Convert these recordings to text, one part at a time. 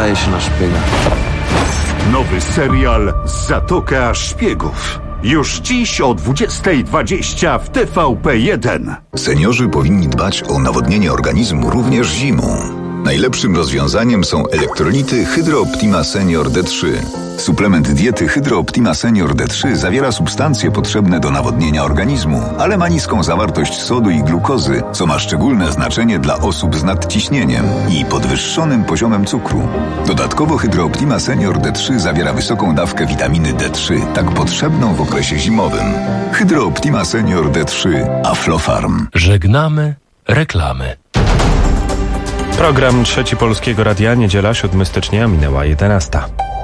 nadaje się na szpiega. Nowy serial Zatoka Szpiegów. Już dziś o 20:20 w TVP1. Seniorzy powinni dbać o nawodnienie organizmu również zimą. Najlepszym rozwiązaniem są elektrolity Hydro Optima Senior D3. Suplement diety Hydro Optima Senior D3 zawiera substancje potrzebne do nawodnienia organizmu, ale ma niską zawartość sodu i glukozy, co ma szczególne znaczenie dla osób z nadciśnieniem i podwyższonym poziomem cukru. Dodatkowo Hydro Optima Senior D3 zawiera wysoką dawkę witaminy D3, tak potrzebną w okresie zimowym. Hydro Optima Senior D3 Aflofarm. Żegnamy reklamy. Program Trzeci Polskiego Radia, niedziela 7 stycznia, minęła 11.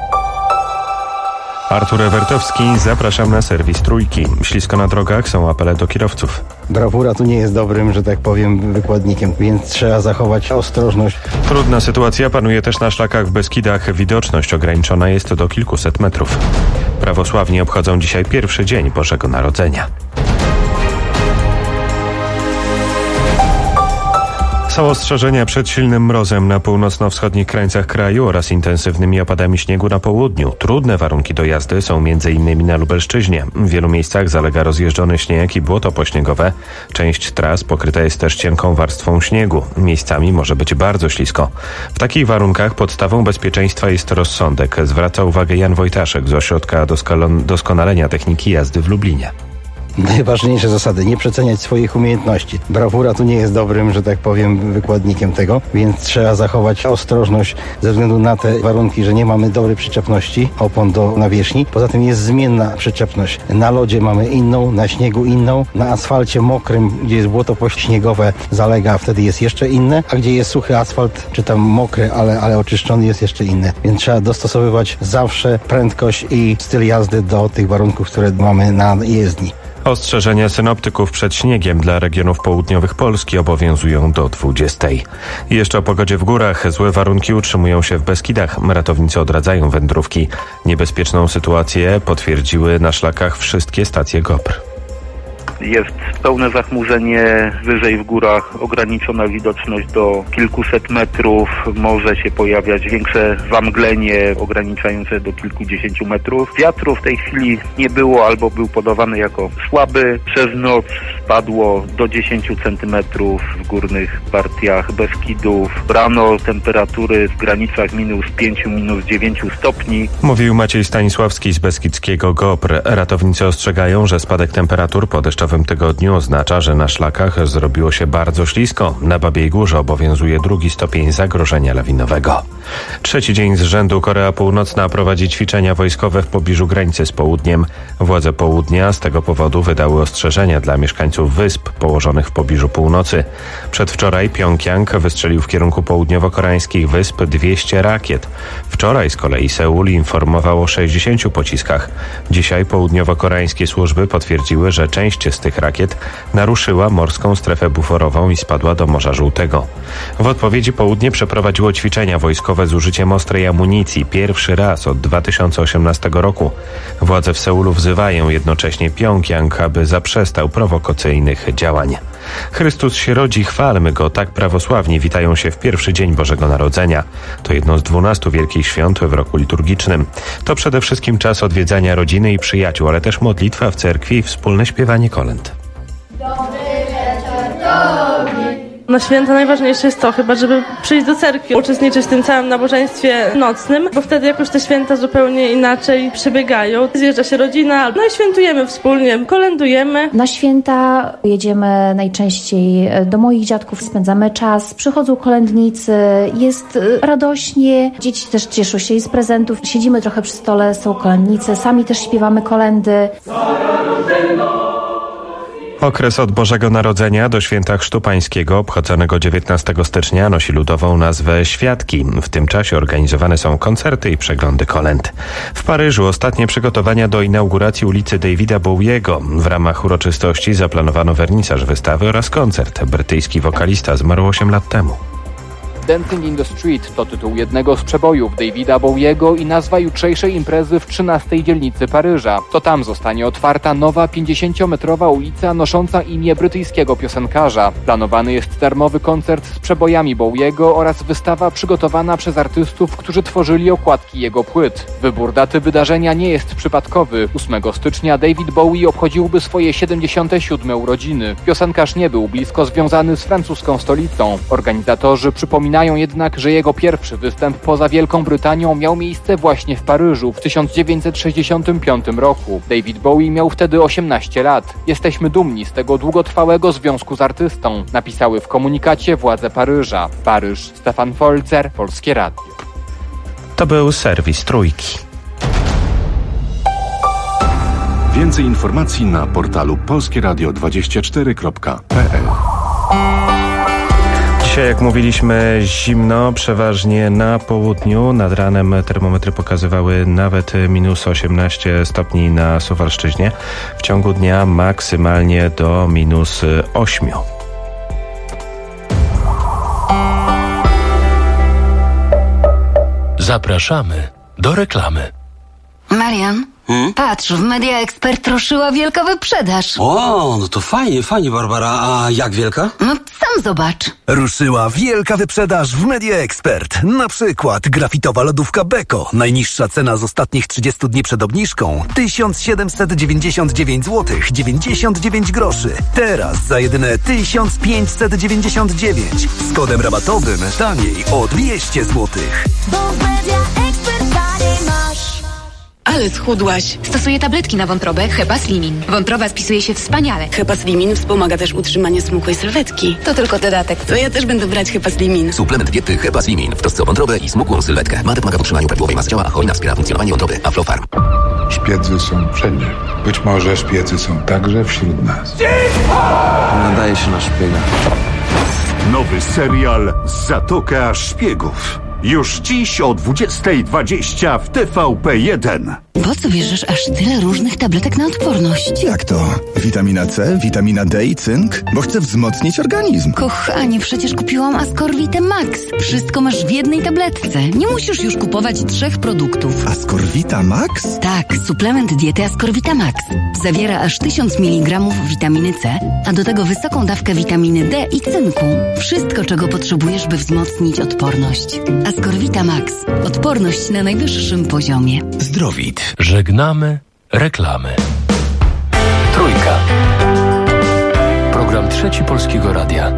Artur Ewertowski, zapraszam na serwis Trójki. Ślisko na drogach, są apele do kierowców. Brawura tu nie jest dobrym, że tak powiem, wykładnikiem, więc trzeba zachować ostrożność. Trudna sytuacja panuje też na szlakach w Beskidach. Widoczność ograniczona jest do kilkuset metrów. Prawosławni obchodzą dzisiaj pierwszy dzień Bożego Narodzenia. Są ostrzeżenia przed silnym mrozem na północno-wschodnich krańcach kraju oraz intensywnymi opadami śniegu na południu. Trudne warunki do jazdy są m.in. na Lubelszczyźnie. W wielu miejscach zalega rozjeżdżony śnieg i błoto pośniegowe. Część tras pokryta jest też cienką warstwą śniegu. Miejscami może być bardzo ślisko. W takich warunkach podstawą bezpieczeństwa jest rozsądek, zwraca uwagę Jan Wojtaszek z Ośrodka Doskonalenia Techniki Jazdy w Lublinie. Najważniejsze zasady, nie przeceniać swoich umiejętności. Brawura tu nie jest dobrym, że tak powiem, wykładnikiem tego, więc trzeba zachować ostrożność ze względu na te warunki, że nie mamy dobrej przyczepności opon do nawierzchni. Poza tym jest zmienna przyczepność. Na lodzie mamy inną, na śniegu inną, na asfalcie mokrym, gdzie jest błoto pośniegowe, zalega, wtedy jest jeszcze inne, a gdzie jest suchy asfalt, czy tam mokry, ale oczyszczony, jest jeszcze inne. Więc trzeba dostosowywać zawsze prędkość i styl jazdy do tych warunków, które mamy na jezdni. Ostrzeżenia synoptyków przed śniegiem dla regionów południowych Polski obowiązują do 20. Jeszcze o pogodzie w górach. Złe warunki utrzymują się w Beskidach. Ratownicy odradzają wędrówki. Niebezpieczną sytuację potwierdziły na szlakach wszystkie stacje GOPR. Jest pełne zachmurzenie, wyżej w górach ograniczona widoczność do kilkuset metrów, może się pojawiać większe zamglenie ograniczające do kilkudziesięciu metrów. Wiatru w tej chwili nie było albo był podawany jako słaby. Przez noc spadło do 10 cm w górnych partiach Beskidów. Rano temperatury w granicach -5, -9 stopni. Mówił Maciej Stanisławski z Beskidzkiego GOPR. Ratownicy ostrzegają, że spadek temperatur po deszczowym tygodniu oznacza, że na szlakach zrobiło się bardzo ślisko. Na Babiej Górze obowiązuje 2 stopień zagrożenia lawinowego. Trzeci dzień z rzędu Korea Północna prowadzi ćwiczenia wojskowe w pobliżu granicy z południem. Władze południa z tego powodu wydały ostrzeżenia dla mieszkańców wysp położonych w pobliżu północy. Przedwczoraj Pjongjang wystrzelił w kierunku południowo-koreańskich wysp 200 rakiet. Wczoraj z kolei Seul informował o 60 pociskach. Dzisiaj południowo-koreańskie służby potwierdziły, że część z tych rakiet naruszyła morską strefę buforową i spadła do Morza Żółtego. W odpowiedzi południe przeprowadziło ćwiczenia wojskowe z użyciem ostrej amunicji pierwszy raz od 2018 roku. Władze w Seulu wzywają jednocześnie Pjongjang, aby zaprzestał prowokacyjnych działań. Chrystus się rodzi, chwalmy Go, tak prawosławni witają się w pierwszy dzień Bożego Narodzenia. To jedno z 12 wielkich świąt w roku liturgicznym. To przede wszystkim czas odwiedzania rodziny i przyjaciół, ale też modlitwa w cerkwi i wspólne śpiewanie kolęd. Dobry wieczór Tobie. Na święta najważniejsze jest to chyba, żeby przyjść do cerkwi, uczestniczyć w tym całym nabożeństwie nocnym, bo wtedy jakoś te święta zupełnie inaczej przebiegają. Zjeżdża się rodzina, no i świętujemy wspólnie, kolędujemy. Na święta jedziemy najczęściej do moich dziadków, spędzamy czas, przychodzą kolędnicy, jest radośnie, dzieci też cieszą się z prezentów, siedzimy trochę przy stole, są kolędnicy, sami też śpiewamy kolędy. Okres od Bożego Narodzenia do Święta Chrztu Pańskiego, obchodzonego 19 stycznia, nosi ludową nazwę Światki. W tym czasie organizowane są koncerty i przeglądy kolęd. W Paryżu ostatnie przygotowania do inauguracji ulicy Davida Bowiego. W ramach uroczystości zaplanowano wernisaż wystawy oraz koncert. Brytyjski wokalista zmarł 8 lat temu. Dancing in the Street to tytuł jednego z przebojów Davida Bowiego i nazwa jutrzejszej imprezy w 13 dzielnicy Paryża. To tam zostanie otwarta nowa 50-metrowa ulica nosząca imię brytyjskiego piosenkarza. Planowany jest darmowy koncert z przebojami Bowiego oraz wystawa przygotowana przez artystów, którzy tworzyli okładki jego płyt. Wybór daty wydarzenia nie jest przypadkowy. 8 stycznia David Bowie obchodziłby swoje 77. urodziny. Piosenkarz nie był blisko związany z francuską stolicą. Organizatorzy przypominają jednak, że jego pierwszy występ poza Wielką Brytanią miał miejsce właśnie w Paryżu w 1965 roku. David Bowie miał wtedy 18 lat. Jesteśmy dumni z tego długotrwałego związku z artystą, napisały w komunikacie władze Paryża. Paryż, Stefan Folzer, Polskie Radio. To był serwis Trójki. Więcej informacji na portalu polskieradio24.pl. Dzisiaj, jak mówiliśmy, zimno, przeważnie na południu. Nad ranem termometry pokazywały nawet minus 18 stopni na Suwalszczyźnie. W ciągu dnia maksymalnie do minus 8. Zapraszamy do reklamy. Marian, patrz, w Media Expert ruszyła wielka wyprzedaż. O, no to fajnie, Barbara. A jak wielka? No sam zobacz. Ruszyła wielka wyprzedaż w Media Expert. Na przykład grafitowa lodówka Beko. Najniższa cena z ostatnich 30 dni przed obniżką 1799 zł 99 groszy. Teraz za jedyne 1599. Z kodem rabatowym taniej o 200 zł. Bo w Media Expert taniej masz. Ale schudłaś. Stosuję tabletki na wątrobę Hepaslimin. Wątroba spisuje się wspaniale. Hepaslimin wspomaga też utrzymanie smukłej sylwetki. To tylko dodatek. To ja też będę brać Hepaslimin. Suplement diety Hepaslimin w trosce o wątrobę i smukłą sylwetkę. Ma pomaga w utrzymaniu prawidłowej masy ciała, a hojna wspiera funkcjonowanie wątroby. Aflofarm. Szpiedzy są wszędzie. Być może szpiedzy są także wśród nas. Nadaje się na szpiega. Nowy serial Zatoka Szpiegów. Już dziś o 20:20 w TVP1. Po co bierzesz aż tyle różnych tabletek na odporność? Jak to? Witamina C, witamina D i cynk? Bo chcę wzmocnić organizm. Kochanie, przecież kupiłam Ascorvite Max. Wszystko masz w jednej tabletce. Nie musisz już kupować 3 produktów. Ascorvita Max? Tak, suplement diety Ascorvita Max. Zawiera aż 1000 mg witaminy C, a do tego wysoką dawkę witaminy D i cynku. Wszystko, czego potrzebujesz, by wzmocnić odporność. Ascorvita Max. Odporność na najwyższym poziomie. Zdrowit. Żegnamy reklamy. Trójka. Program Trzeci Polskiego Radia.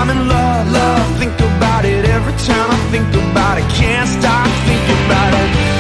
Think about it every time I think about it. Can't stop thinking about it.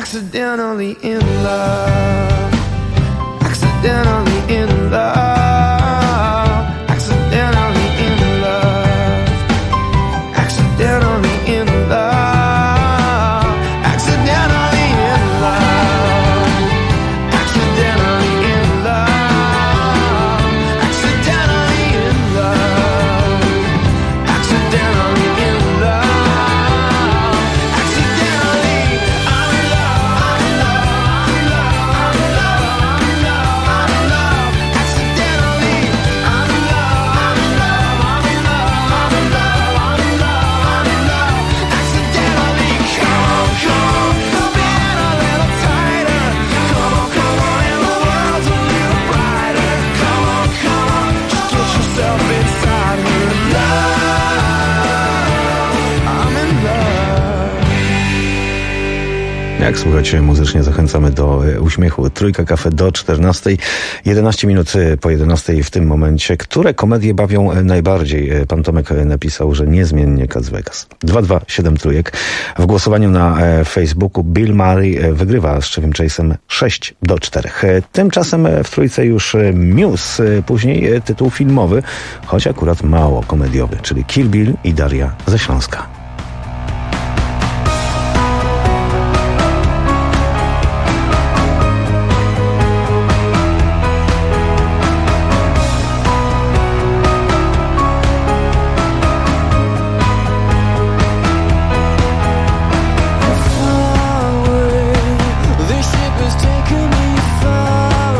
Accidentally in love. Accidentally in love. Accidentally in love. Accidentally in love. Accidentally in love. Accidentally in love. Accidentally in love. Accidentally in love. Accidentally I'm in love. I'm in love. I'm in love. I'm in love. I'm in love. Accidentally I'm in love. I'm in love. I'm in love. I'm in love. I'm in love. I'm in love. Accidentally come on, spin a little tighter. Come on, and the world's a little brighter. Come on, just get yourself inside me. I'm in love. Jak słuchacie, muzycznie zachęcamy do uśmiechu. Trójka Cafe do 14. 11 minut po 11 w tym momencie. Które komedie bawią najbardziej? Pan Tomek napisał, że niezmiennie Las Vegas. 227 trójek. W głosowaniu na Facebooku Bill Murray wygrywa z Chevym Chase'em 6-4. Tymczasem w trójce już Muse. Później tytuł filmowy, choć akurat mało komediowy, czyli Kill Bill i Daria ze Śląska. This ship has taken me far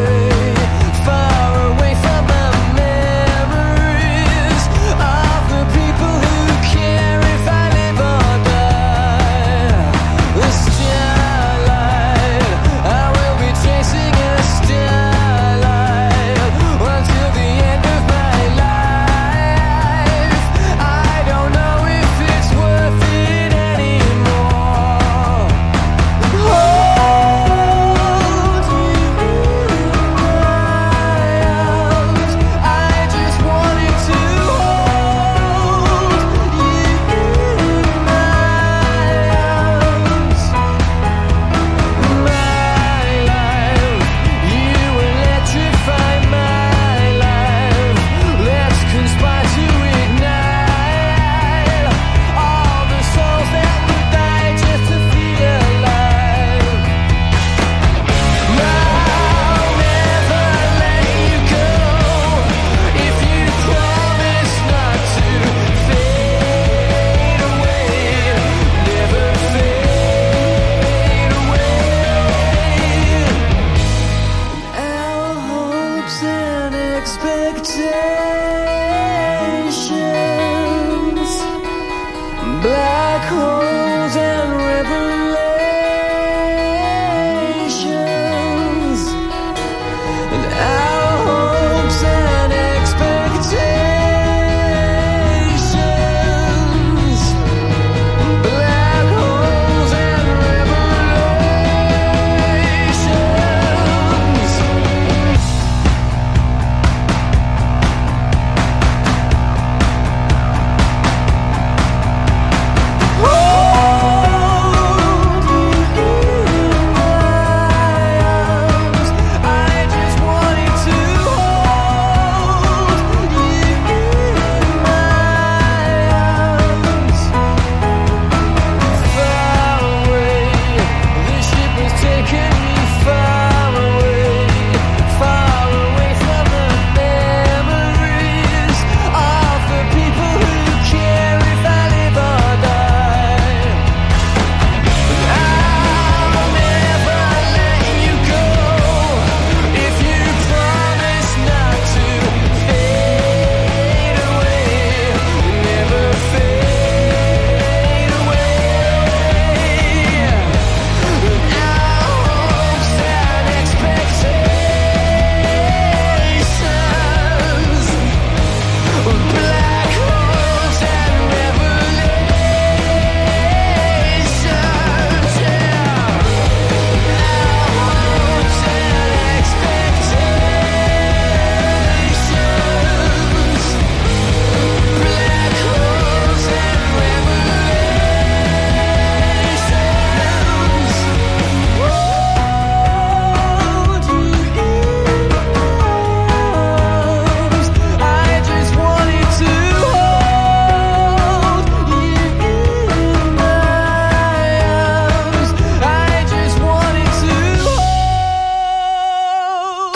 away from my memories of the people who care.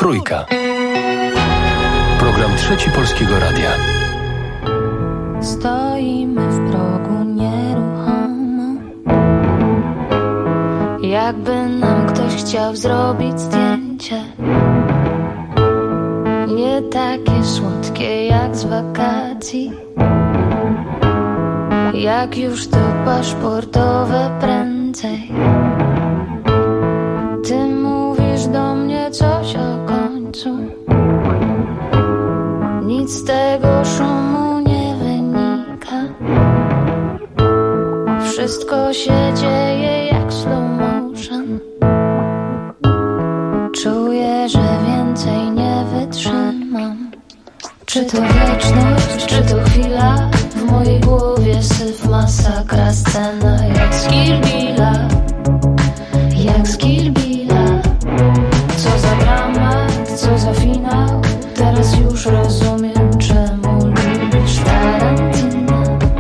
Trójka. Program Trzeci Polskiego Radia. Stoimy w progu nieruchomo, jakby nam ktoś chciał zrobić zdjęcie. Nie takie słodkie jak z wakacji, jak już to paszportowe prędzej. Ty mówisz do mnie coś o końcu, nic z tego szumu nie wynika. Wszystko się dzieje jak slow motion. Czuję, że więcej nie wytrzymam. Czy to wieczność, czy to chwila? W mojej głowie syf, masakra, scena jak z Kill Billa. Jak z Kill Billa. Co za dramat, co za finał. Teraz już rozumiem, czemu lubisz Tarantina.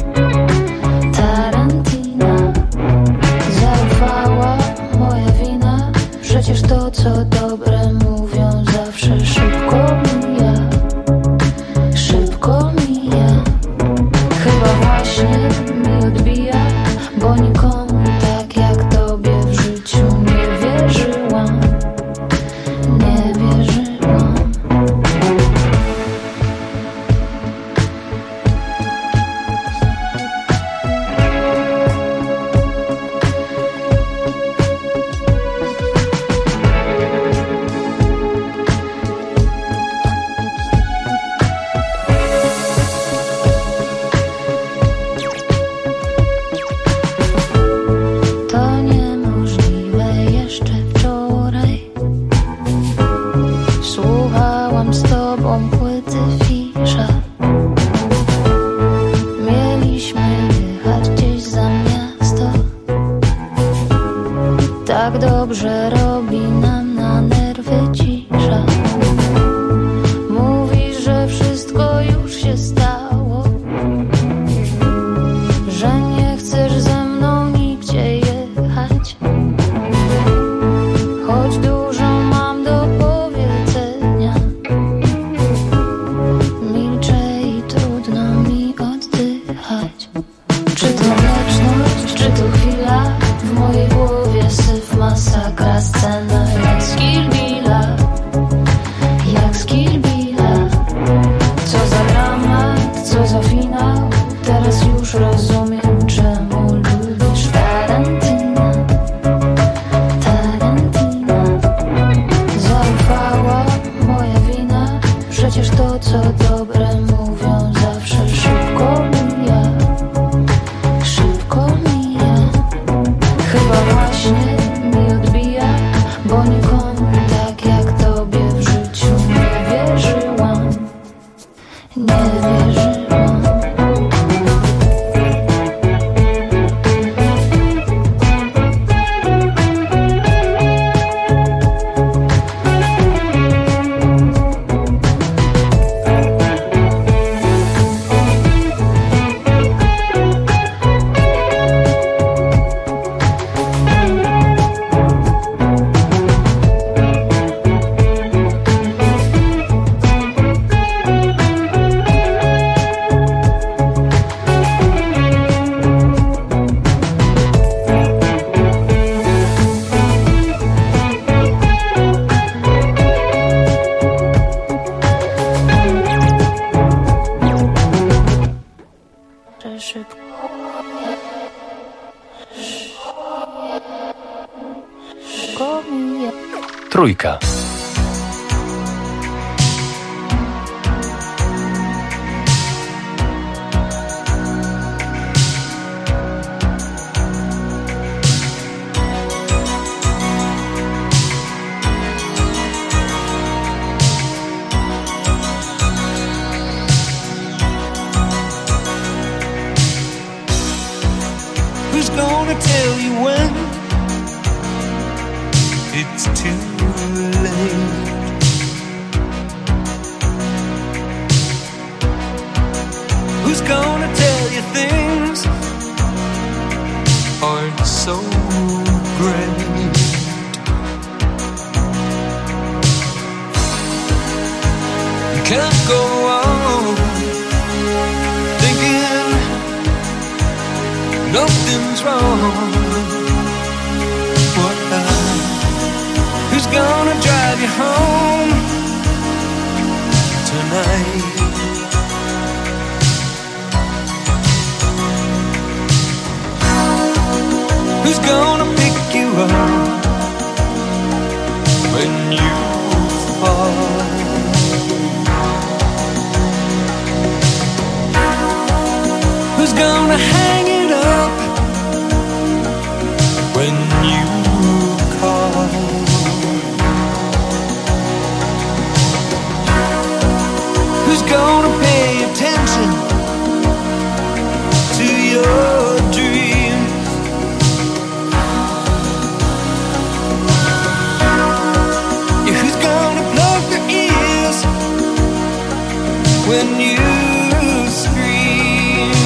Tarantina. Zaufała, moja wina. Przecież to, co dobre mówią, zawsze szybko mija. Szybko mija. Chyba właśnie mi odbija, bo nikomu tak jak tobie w życiu nie wierzyłam. Nie wierzyłam. To niemożliwe jeszcze wczoraj. Słuchałam z tobą płyty Fisza. Mieliśmy jechać gdzieś za miasto. Tak dobrze robi nam na nerwy cisza. Mówisz, że wszystko już się stało, że nie chcesz ze mną nigdzie jechać. Choć dużo mam do powiedzenia, milczę i trudno mi oddychać. Czy to wieczność, czy to chwila? W mojej głowie syf, masakra, scena jak z Kill Billa. Jak z Kill Billa. Co za dramat, co za finał. Teraz już rozumiem, czemu lubisz Tarantina. Tarantina. Zaufała, moja wina. Przecież to, co dobre mówią, zawsze szybko mija. Szybko mija. Chyba właśnie mi odbija, bo nikomu tak jak tobie w życiu nie wierzyłam. Nie wierzyłam. Że szybko mija. Trójka. Who's gonna tell you when it's too late? Who's gonna tell you things aren't so great? wrong? Who's gonna drive you home tonight? Who's gonna pick you up when you fall? Who's gonna hang it up when you call? Who's gonna pay attention to your dreams? Yeah, who's gonna plug their ears when you scream?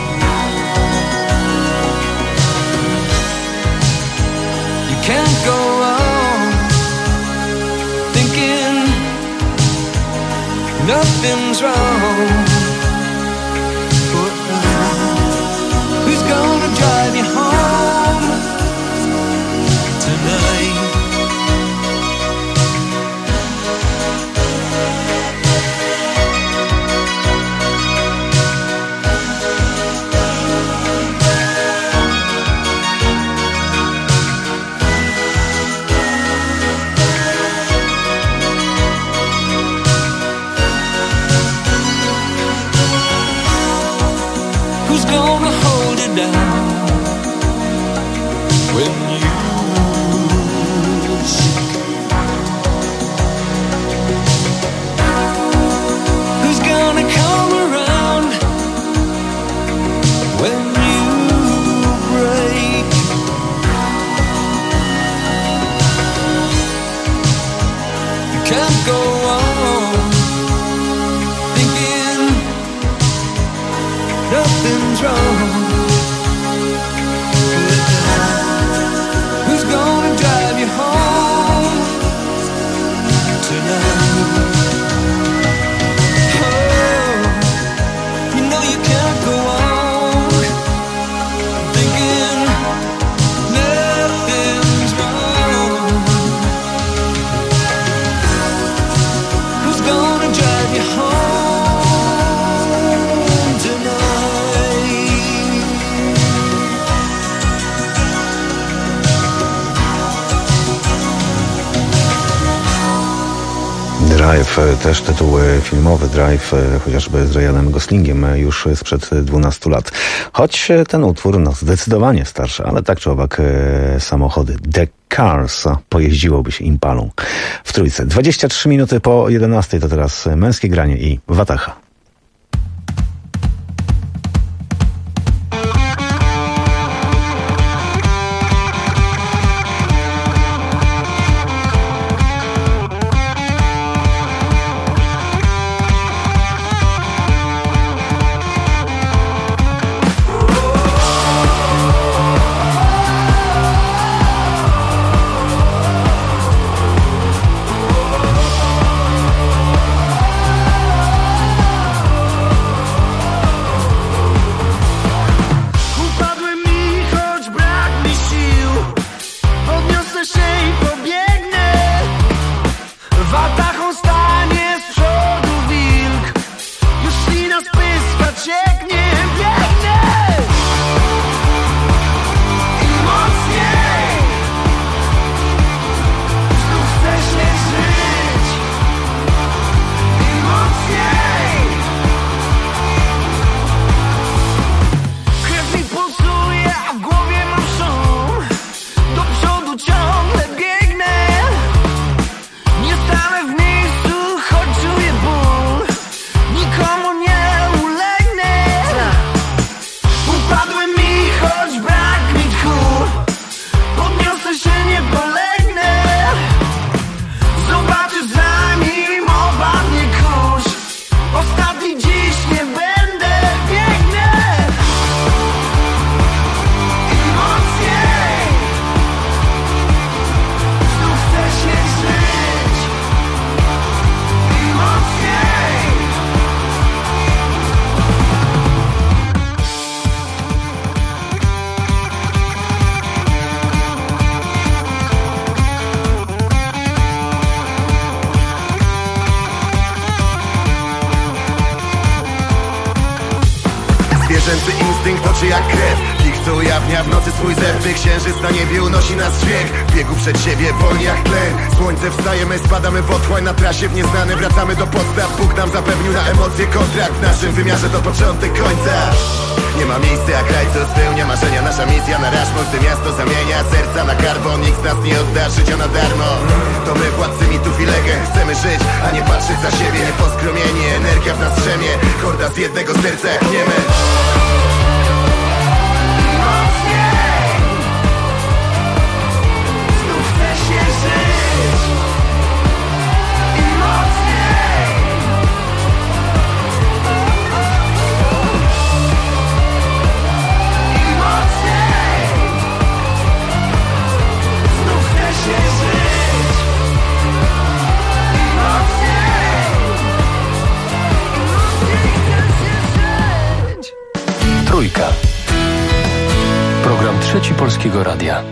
You can't go on thinking nothing's wrong. Who's gonna drive you home tonight? Who's gonna hold it down when you shake? Who's gonna come around when you break? You can't go on thinking nothing's wrong. Who's gonna drive you home tonight? Oh, you know you can't go on thinking nothing's wrong. Who's gonna drive you home tonight? Drive, też tytuł filmowy Drive, chociażby z Ryanem Goslingiem już sprzed 12 lat. Choć ten utwór no zdecydowanie starszy, ale tak czy owak samochody The Cars pojeździłoby się Impalą w trójce. 23 minuty po 11 to teraz Męskie Granie i Wataha. Szalejący instynkt oczy jak krew. Ich to ujawnia w nocy swój zew. Gdy księżyc na niebie unosi nas dźwięk. W biegu przed siebie wolni jak tlen. Słońce wstaje, my spadamy w otchłań. Na trasie w nieznane wracamy do podstaw. Bóg nam zapewnił na emocje kontrakt. W naszym wymiarze to początek końca. Nie ma miejsca jak raj, co spełnia marzenia. Nasza misja na Rushmore, gdy miasto zamienia serca na karbon. Nikt z nas nie odda życia na darmo. To my władcy mitów i legend. Chcemy żyć, a nie patrzeć za siebie. Poskromienie, energia w nas drzemie. Horda z jednego serca jak niemy. Znów chce się żyć. I mocniej. I mocniej. Znów chce się żyć. I mocniej. I mocniej chce się żyć. Trójka. Program Trzeci Polskiego Radia.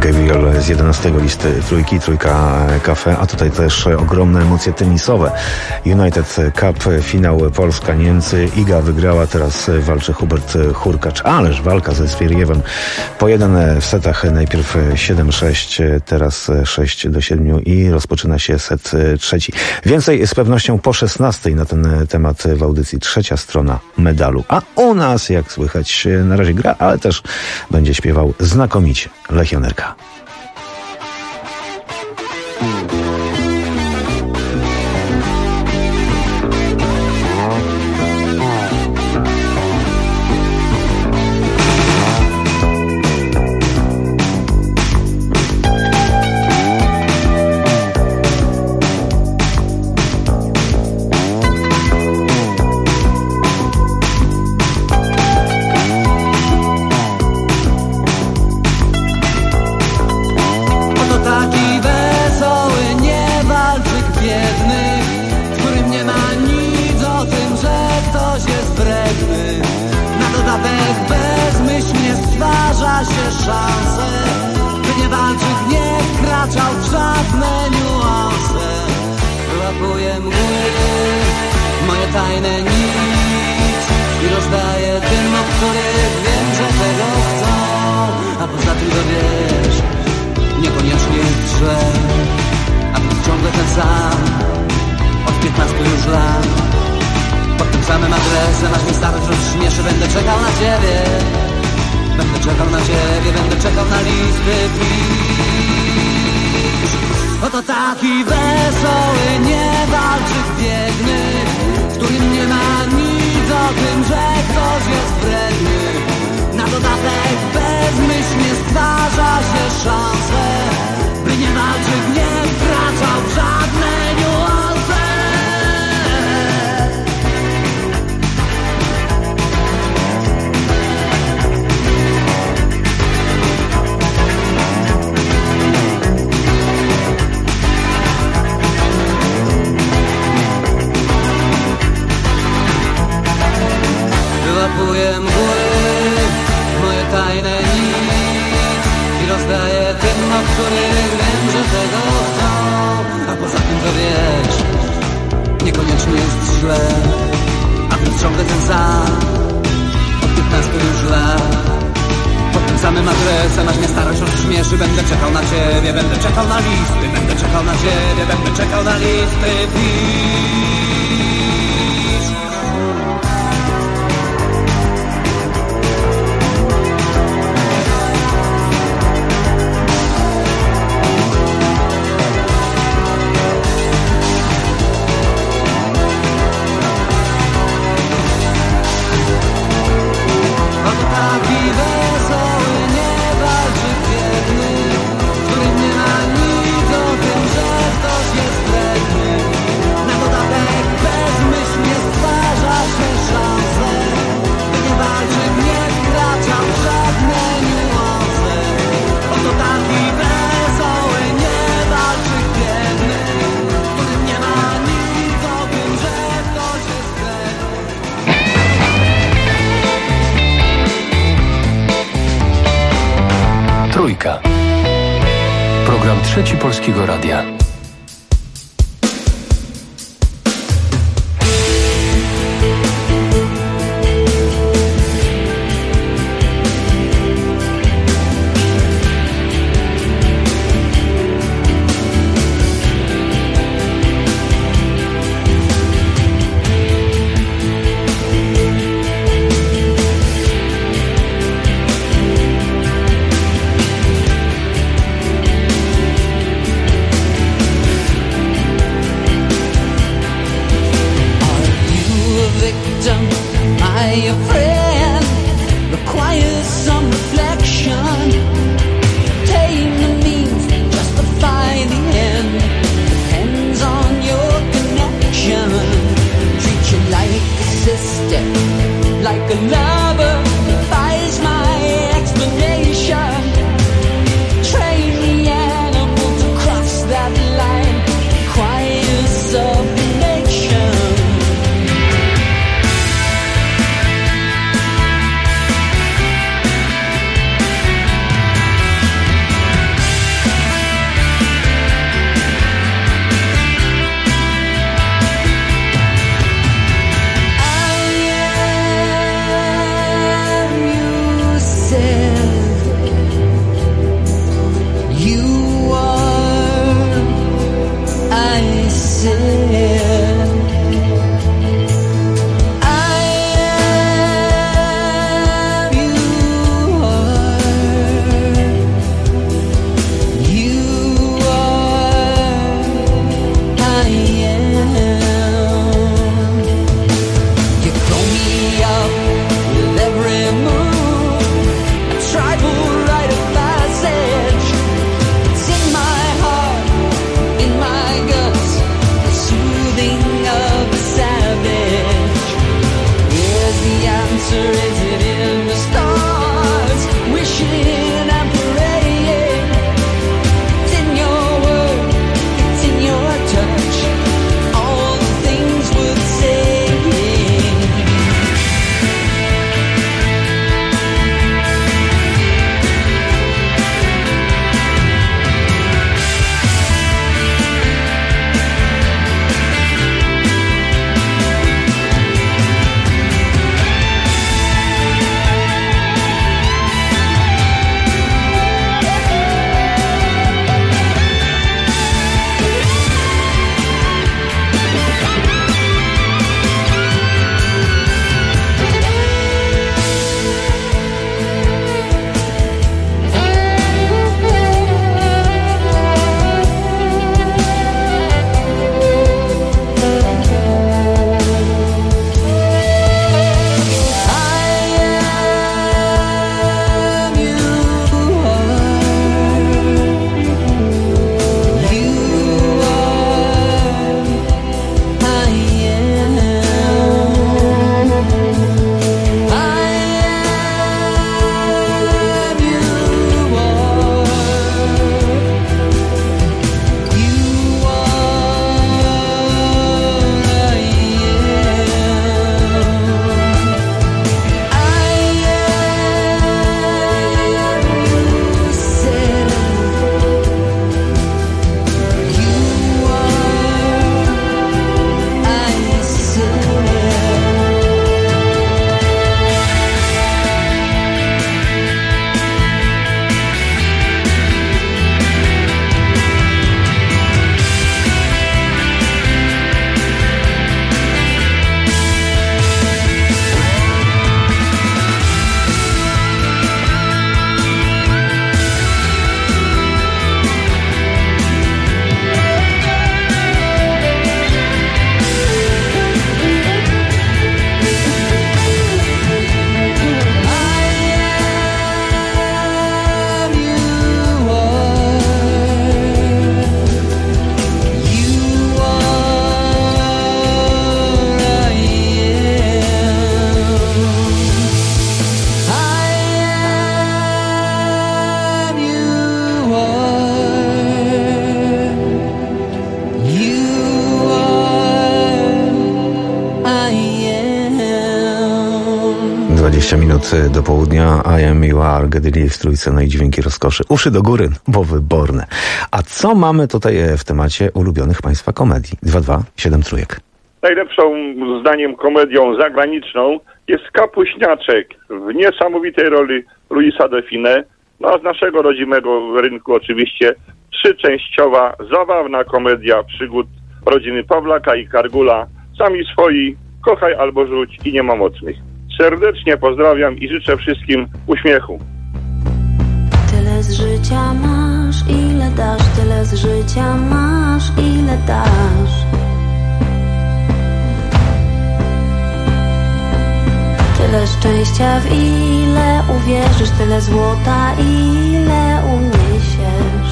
Gabriel z 11 listy trójki, Trójka Cafe, a tutaj też ogromne emocje tenisowe. United Cup, finał Polska-Niemcy. Iga wygrała, teraz walczy Hubert Hurkacz. Ależ walka ze Zwierjewem. Po jeden w setach, najpierw 7-6, teraz 6-7 i rozpoczyna się set trzeci. Więcej z pewnością po 16 na ten temat w audycji Trzecia Strona Medalu. A u nas, jak słychać, na razie gra, ale też będzie śpiewał znakomicie Legionerka. Trójka. Program Trzeci Polskiego Radia. 20 minut do południa. I am you are, Geddy w trójce, no i dźwięki rozkoszy. Uszy do góry, bo wyborne. A co mamy tutaj w temacie ulubionych Państwa komedii? 227 trójek. Najlepszą, zdaniem, komedią zagraniczną jest Kapuśniaczek w niesamowitej roli Louisa Define. No a z naszego rodzimego rynku oczywiście trzyczęściowa, zabawna komedia przygód rodziny Pawlaka i Kargula. Sami swoi, kochaj albo rzuć i nie ma mocnych. Serdecznie pozdrawiam i życzę wszystkim uśmiechu. Tyle z życia masz, ile dasz, tyle z życia masz, ile dasz. Tyle szczęścia, w ile uwierzysz, tyle złota, ile uniesiesz.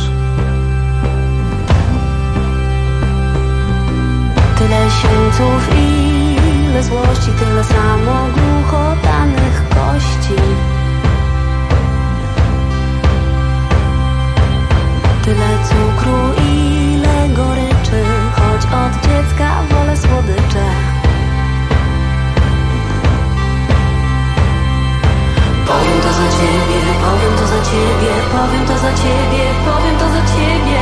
Tyle sieńców, ile złości, tyle samo gluchotanych kości. Tyle cukru, ile goryczy, choć od dziecka wolę słodycze. Powiem to za ciebie, powiem to za ciebie, powiem to za ciebie, powiem to za ciebie.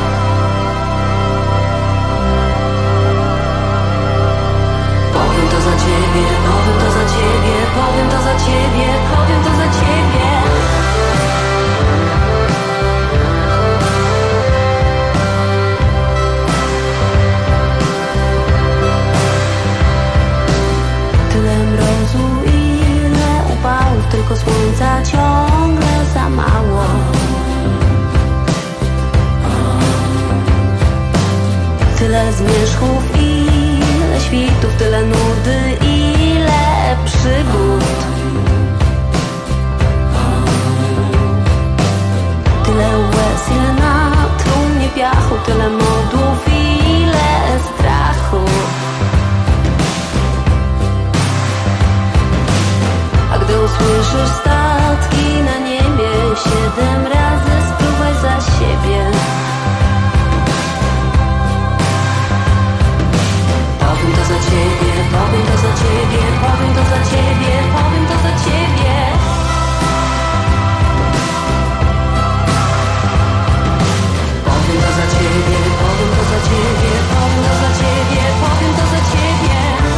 Powiem to za ciebie, powiem to za ciebie, powiem to za ciebie, powiem to za ciebie. Tyle mrozu, ile upałów, tylko słońca ciągle za mało. Tyle zmierzchów, ile świtów, tyle nudy, ile przygód. Tyle łez, ile na trumnie piachu, tyle modłów, ile strachu. A gdy usłyszysz statki na niebie, 7 razy spróbuj za siebie. Powiem to za ciebie, powiem to za ciebie, powiem to za ciebie, powiem to za ciebie. Powiem to za ciebie, powiem to za ciebie, powiem to za ciebie, powiem to za ciebie.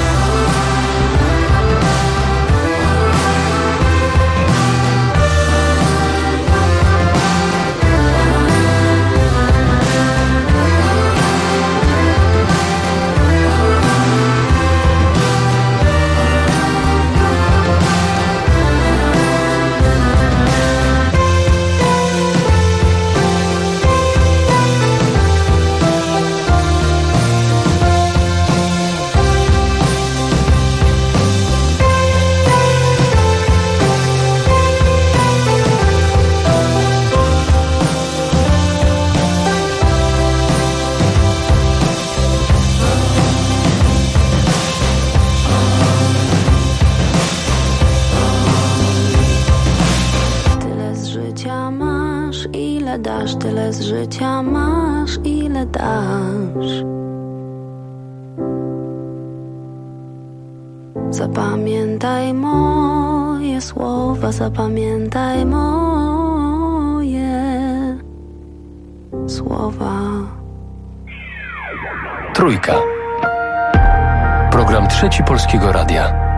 Tyle z życia masz, ile dasz. Zapamiętaj moje słowa, zapamiętaj moje słowa. Trójka. Program Trzeci Polskiego Radia.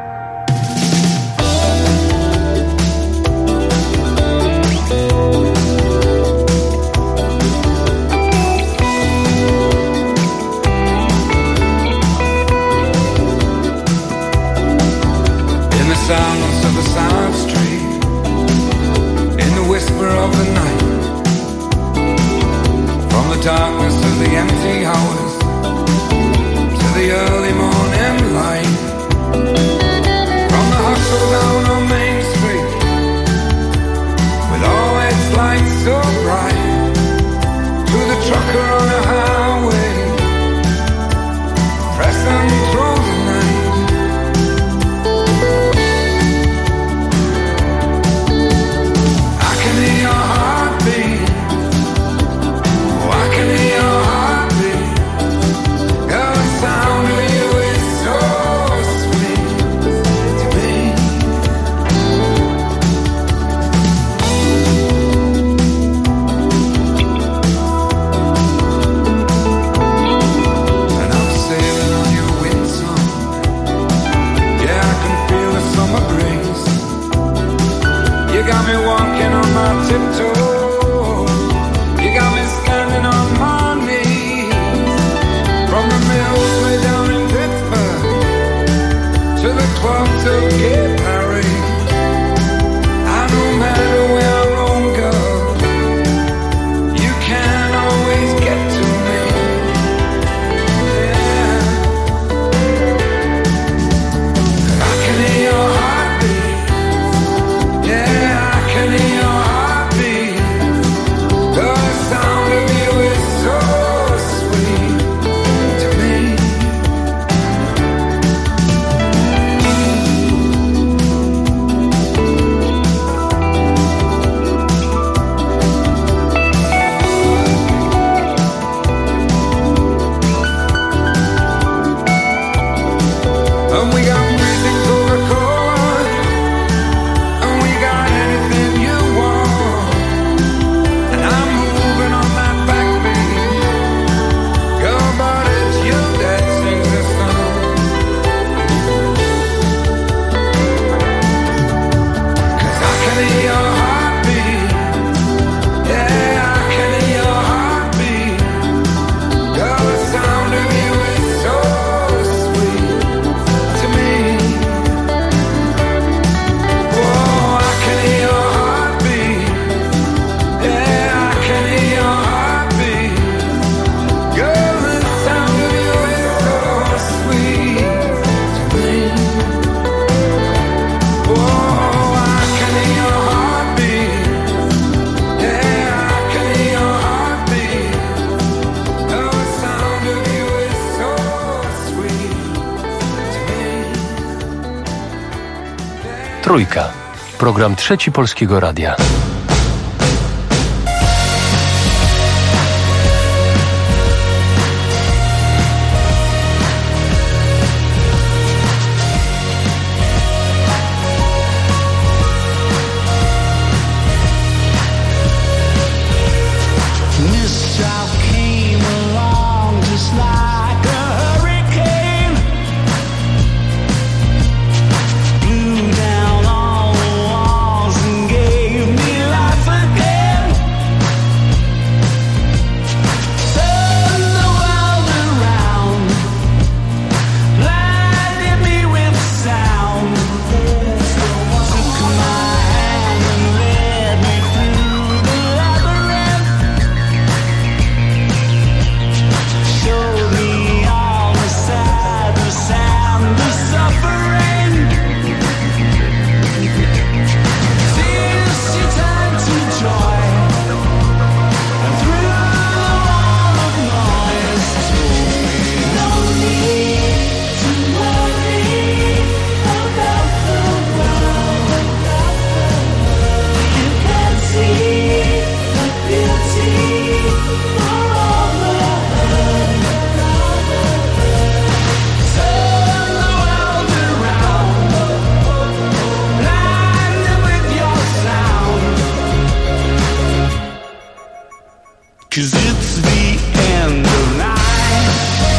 Silence of the silent street, in the whisper of the night, from the darkness of the empty hours to the early morning light, from the hustle down on Main Street, with all its lights so bright, to the trucker on a highway, pressing through the night. Your sound of you is so tiptoe. You got me standing on my knees. From the mills way down in Pittsburgh to the clubs of Gay Paris. And no matter where I roam, girl, you can't always get to me. Yeah. I can hear your heartbeat. Yeah, I can hear your heartbeat. The sound of you is so sweet to me. And we got freezing Coca-Cola, and we got anything you want. And I'm moving on that backbeat, girl, but it's you that sings the song. 'Cause I can hear your heartbeat. Yeah, I can hear your heartbeat. Girl, the sound of you is so sweet to me. Oh, I can hear your heartbeat. Yeah, I can hear your heartbeat. Girl, the sound of you is so sweet to me. Oh, I can hear your heartbeat. Yeah, I can hear your heartbeat. Oh, the sound of you is so sweet to me. Trójka. Program Trzeci Polskiego Radia. Mistrust came along just like a hurricane. Blew down all the walls and gave me life again. Turned the world around, blinded me with sound. Took my hand and led me through the labyrinth. Showed me all the sadness and the suffering. Tears she turned to joy, and through the wall of noise told me no need to worry about the world. You can see the beauty for all the hurt. Turn the world around, blinded with your sound. 'Cause it's the end of night.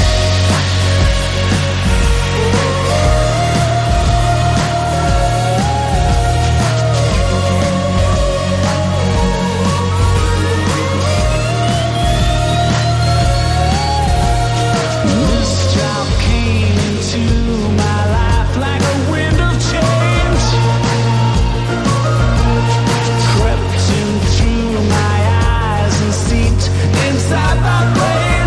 Mistrust came into my life like a wind of change. Crept in through my eyes and seeped inside my brain.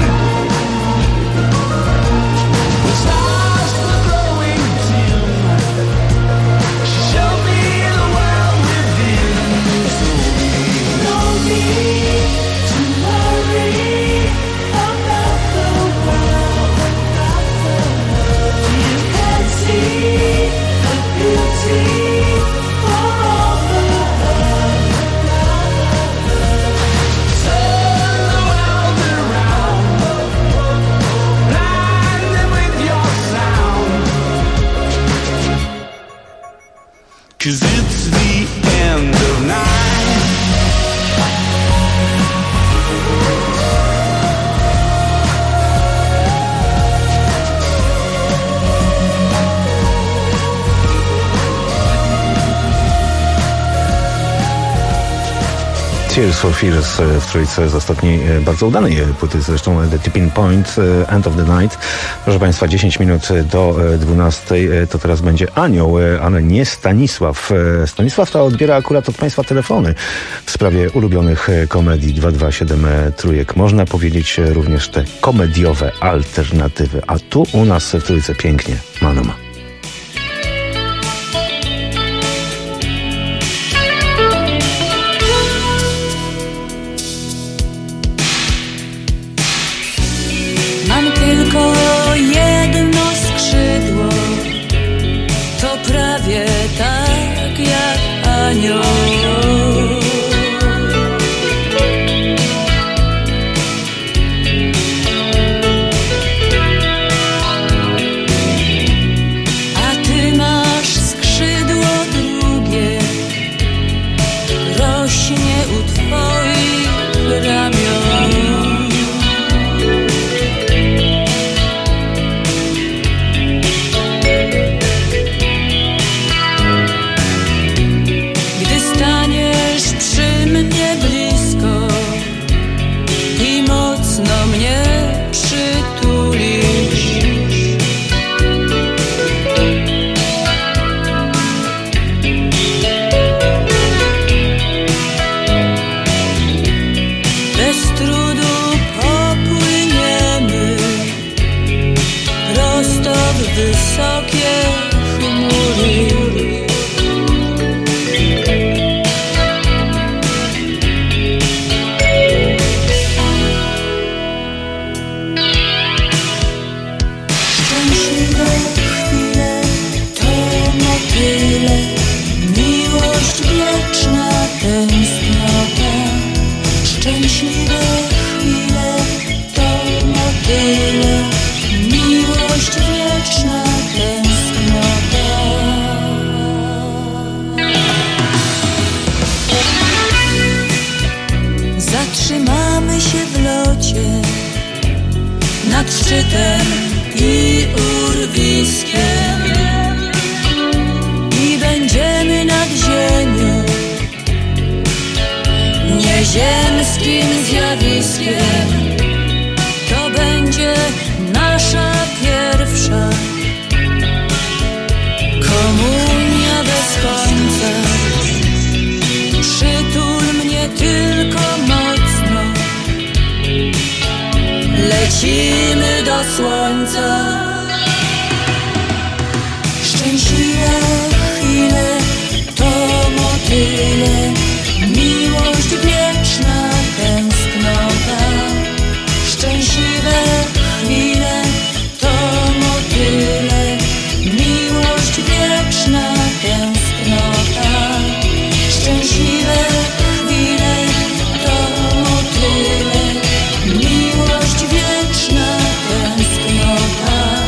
The stars were glowing dim. She showed me the world within. No need to worry about the world. You can see the beauty for all the hurt. Turn the world around, blinded with your sound. 'Cause it's the end of night. Tears for Fears w trójce z ostatniej, bardzo udanej płyty zresztą, The Tipping Point, End of the Night. Proszę Państwa, 10 minut do 12, to teraz będzie Anioł, ale nie Stanisław. Stanisław to odbiera akurat od Państwa telefony w sprawie ulubionych komedii 227 trójek. Można powiedzieć również te komediowe alternatywy, a tu u nas w trójce pięknie Manoma. Mam tylko jedno skrzydło, to prawie tak jak anioł. A ty masz skrzydło drugie, rośnie u twoich ramion. Wysokie chmury. Szczęśliwe chwile to motyle, miłość wieczna tęsknota. Szczęśliwe chwile to motyle, miłość wieczna tęsknota. Zatrzymamy się w locie nad szczytem i urwiskiem i będziemy nad ziemią nieziemskim zjawiskiem. To będzie nasza pierwsza komunia bez końca. Przytul mnie tylko mocno, lecimy do słońca. Szczęśliwe chwile to motyle, miłość wieczna tęsknota. Szczęśliwe chwile to motyle, miłość wieczna tęsknota. Szczęśliwe chwile to motyle, miłość wieczna tęsknota.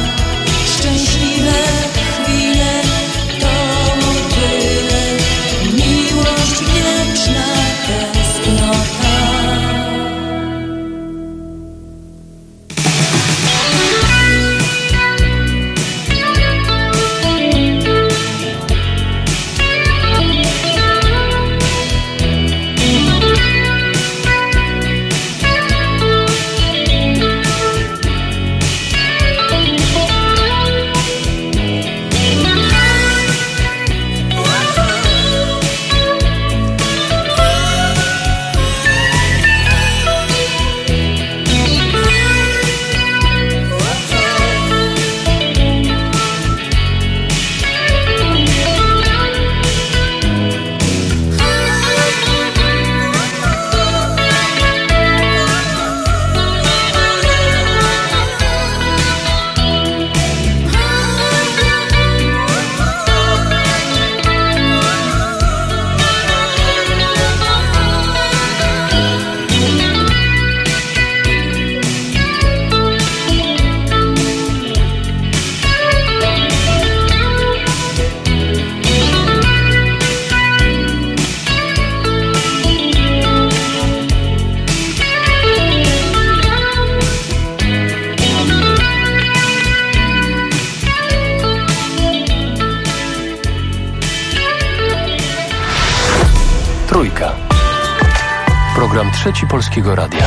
Program Trzeci Polskiego Radia.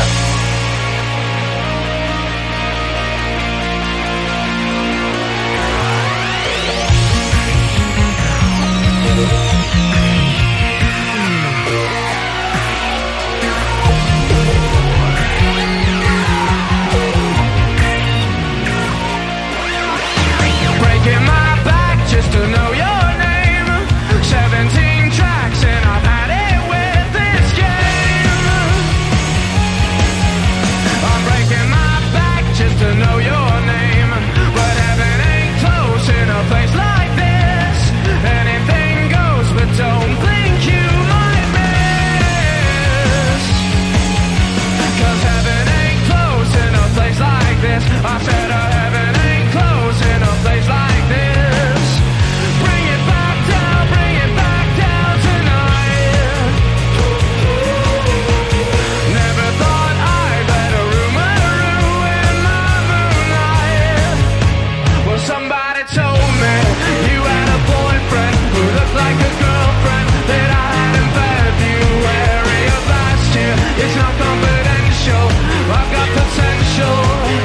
Breaking my back just to know your name. 17 tracks and I've had it with this game. I'm breaking my back just to know your name. But heaven ain't close in a place like this. Anything goes, but don't think you might miss. 'Cause heaven ain't close in a place like this. I said heaven ain't close in a place like this. Bring it back down tonight. Never thought I'd let a rumor ruin my moonlight. Well, somebody told me you had a boyfriend who looked like a girlfriend that I had in February of last year. It's not confidential, I've got potential.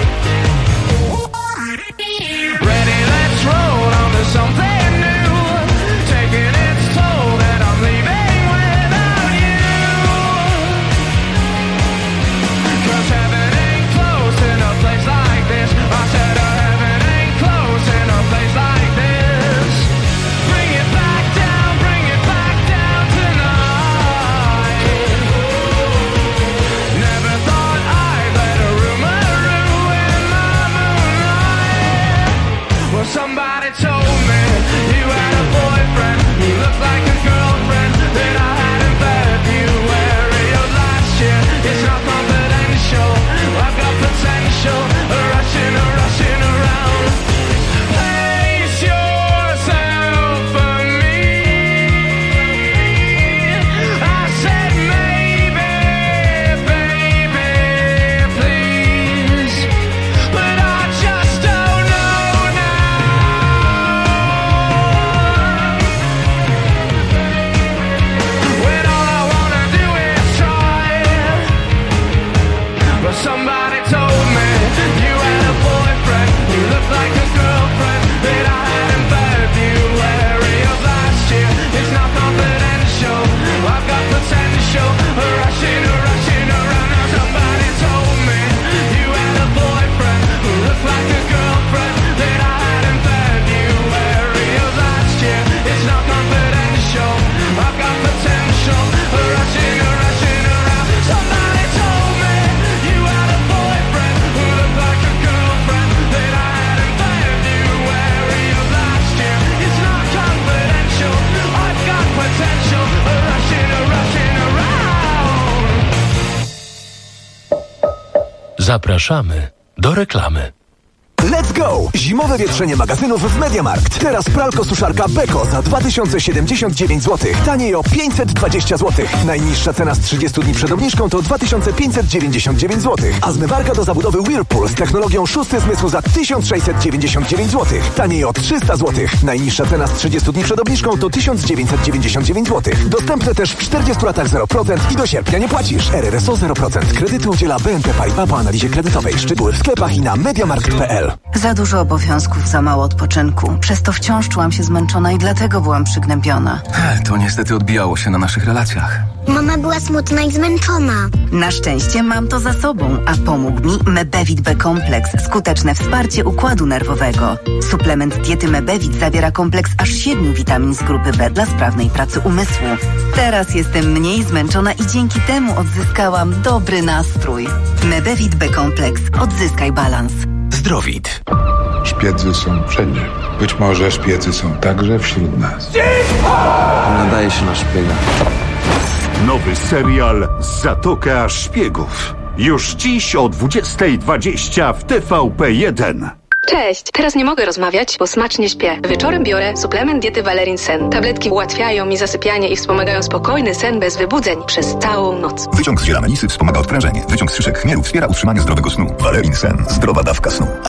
Ready, let's roll on to something new. Taking its toll that I'm leaving without you. 'Cause heaven ain't close in a place like this. I said heaven ain't close in a place like this. Bring it back down tonight. Never thought I'd let a rumor ruin my moonlight. Well, somebody told me you had a boyfriend who looked like a girlfriend that I had in February of last year. It's not confidential, I've got potential, rushing around. Place yourself for me. I said maybe, baby, please. But I just don't know now. When all I wanna do is try. But somebody told me you had a boyfriend who looked like a girlfriend that I had in February of last year. It's not confidential, I've got potential, rushing around. Now somebody told me you had a boyfriend who looked like a girlfriend that I had in February of last year. It's not confidential, I've got potential, rushing around. Somebody told me you had a boyfriend who looked like a girlfriend that I had in February of last year. It's not confidential, I've got potential, rushing around. Zapraszamy do reklamy. Let's go! Zimowe wietrzenie magazynów w MediaMarkt. Teraz pralko-suszarka Beko za 2079 zł. Taniej o 520 zł. Najniższa cena z 30 dni przed obniżką to 2599 zł. A zmywarka do zabudowy Whirlpool z technologią szósty zmysł za 1699 zł. Taniej o 300 zł. Najniższa cena z 30 dni przed obniżką to 1999 zł. Dostępne też w 40 latach 0% i do sierpnia nie płacisz. RRSO 0%. Kredytu udziela BNP Paribas po analizie kredytowej. Szczegóły w sklepach i na mediamarkt.pl. Za dużo obowiązków, za mało odpoczynku. Przez to wciąż czułam się zmęczona i dlatego byłam przygnębiona. To niestety odbijało się na naszych relacjach. Mama była smutna i zmęczona. Na szczęście mam to za sobą, a pomógł mi Mebevit B-kompleks. Skuteczne wsparcie układu nerwowego. Suplement diety Mebevit zawiera kompleks aż 7 witamin z grupy B dla sprawnej pracy umysłu. Teraz jestem mniej zmęczona i dzięki temu odzyskałam dobry nastrój. Mebevit B-kompleks. Odzyskaj balans. Zdrowit. Szpiedzy są wszędzie. Być może szpiedzy są także wśród nas. Nadaje się na szpiega. Nowy serial Zatoka Szpiegów. Już dziś o 20:20 w TVP1. Cześć, teraz nie mogę rozmawiać, bo smacznie śpię. Wieczorem biorę suplement diety Valerin Sen. Tabletki ułatwiają mi zasypianie i wspomagają spokojny sen bez wybudzeń przez całą noc. Wyciąg z ziela melisy wspomaga odprężenie. Wyciąg z szyszek chmielu wspiera utrzymanie zdrowego snu. Valerin Sen. Zdrowa dawka snu.